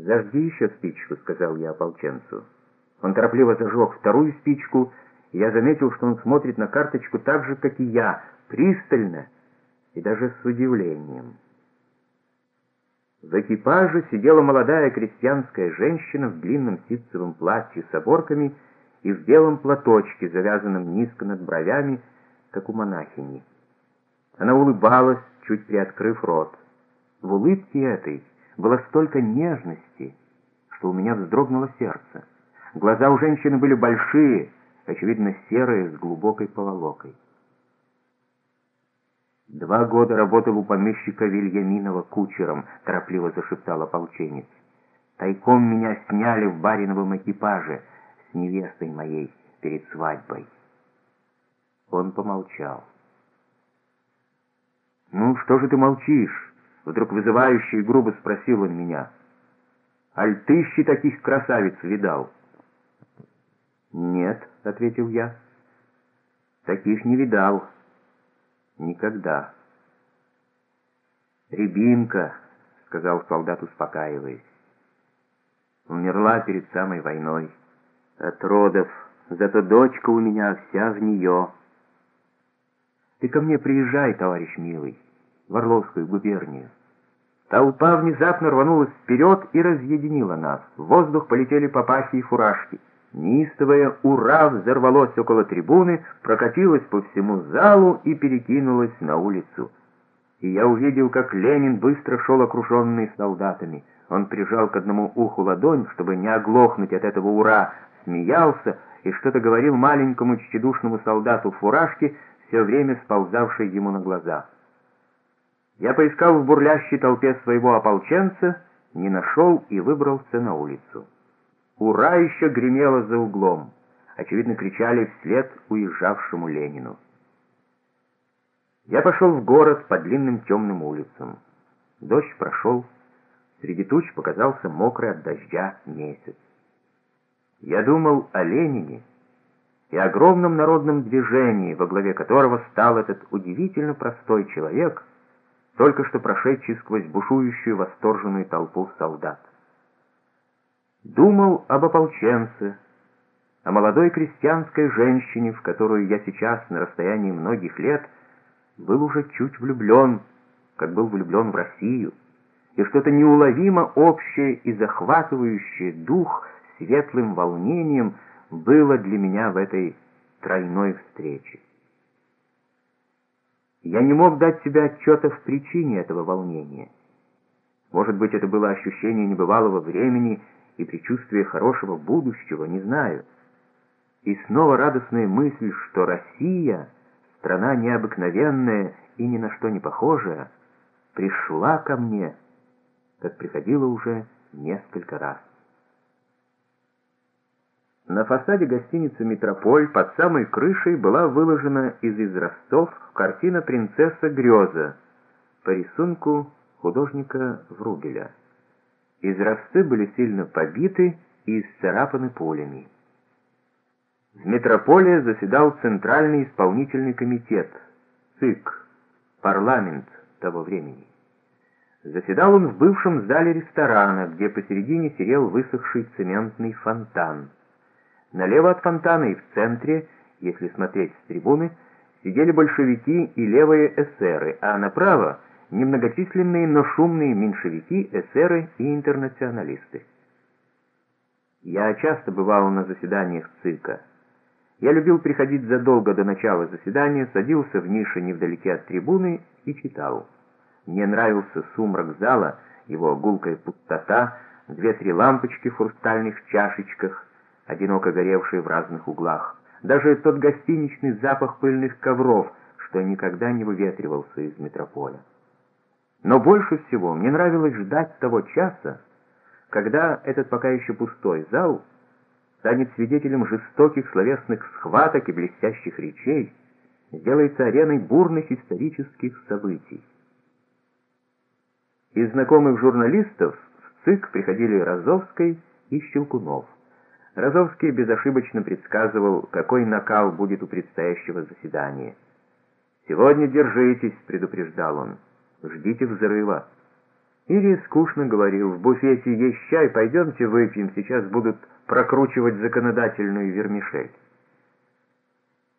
«Зажги еще спичку», — сказал я ополченцу. Он торопливо зажег вторую спичку, и я заметил, что он смотрит на карточку так же, как и я, пристально и даже с удивлением. В экипаже сидела молодая крестьянская женщина в длинном ситцевом платье с оборками и в белом платочке, завязанном низко над бровями, как у монахини. Она улыбалась, чуть приоткрыв рот. В улыбке этой было столько нежности, что у меня вздрогнуло сердце. Глаза у женщины были большие, очевидно, серые, с глубокой поволокой. 2 года работал у помещика Вильяминова кучером, торопливо зашептал ополченец. Тайком меня сняли в бариновом экипаже с невестой моей перед свадьбой. Он помолчал. «Ну, что же ты молчишь?» — вдруг вызывающе и грубо спросил он меня. «Аль тысячи таких красавиц видал?» «Нет», — ответил я, — «таких не видал. Никогда». «Рябинка», — сказал солдат, успокаиваясь, — «умерла перед самой войной. От родов, зато дочка у меня вся в нее. Ты ко мне приезжай, товарищ милый, в Орловскую губернию». Толпа внезапно рванулась вперед и разъединила нас. В воздух полетели папахи и фуражки. Неистовое «Ура!» взорвалось около трибуны, прокатилось по всему залу и перекинулось на улицу. И я увидел, как Ленин быстро шел окруженный солдатами. Он прижал к одному уху ладонь, чтобы не оглохнуть от этого «Ура!», смеялся и что-то говорил маленькому тщедушному солдату в фуражке, все время сползавшей ему на глаза. Я поискал в бурлящей толпе своего ополченца, не нашел и выбрался на улицу. «Ура!» еще гремело за углом. Очевидно, кричали вслед уезжавшему Ленину. Я пошел в город по длинным темным улицам. Дождь прошел. Среди туч показался мокрый от дождя месяц. Я думал о Ленине и огромном народном движении, во главе которого стал этот удивительно простой человек, только что прошедший сквозь бушующую восторженную толпу солдат. Думал об ополченце, о молодой крестьянской женщине, в которую я сейчас на расстоянии многих лет был уже чуть влюблен, как был влюблен в Россию, и что-то неуловимо общее и захватывающее дух светлым волнением было для меня в этой тройной встрече. Я не мог дать себе отчета в причине этого волнения. Может быть, это было ощущение небывалого времени и предчувствие хорошего будущего, не знаю. И снова радостная мысль, что Россия, страна необыкновенная и ни на что не похожая, пришла ко мне, как приходила уже несколько раз. На фасаде гостиницы «Метрополь» под самой крышей была выложена из изразцов картина «Принцесса Греза» по рисунку художника Вругеля. Изразцы были сильно побиты и исцарапаны пулями. В «Метрополе» заседал Центральный исполнительный комитет, ЦИК, парламент того времени. Заседал он в бывшем зале ресторана, где посередине серел высохший цементный фонтан. Налево от фонтана и в центре, если смотреть с трибуны, сидели большевики и левые эсеры, а направо — немногочисленные, но шумные меньшевики, эсеры и интернационалисты. Я часто бывал на заседаниях ЦИКа. Я любил приходить задолго до начала заседания, садился в нише невдалеке от трибуны и читал. Мне нравился сумрак зала, его гулкая пустота, 2-3 лампочки в хрустальных чашечках, одиноко горевшие в разных углах. Даже тот гостиничный запах пыльных ковров, что никогда не выветривался из метрополя. Но больше всего мне нравилось ждать того часа, когда этот пока еще пустой зал станет свидетелем жестоких словесных схваток и блестящих речей, сделается ареной бурных исторических событий. Из знакомых журналистов в ЦИК приходили Розовский и Щелкунов. Розовский безошибочно предсказывал, какой накал будет у предстоящего заседания. «Сегодня держитесь», — предупреждал он, — «ждите взрыва». Или скучно говорил: в буфете есть чай, пойдемте выпьем, сейчас будут прокручивать законодательную вермишель.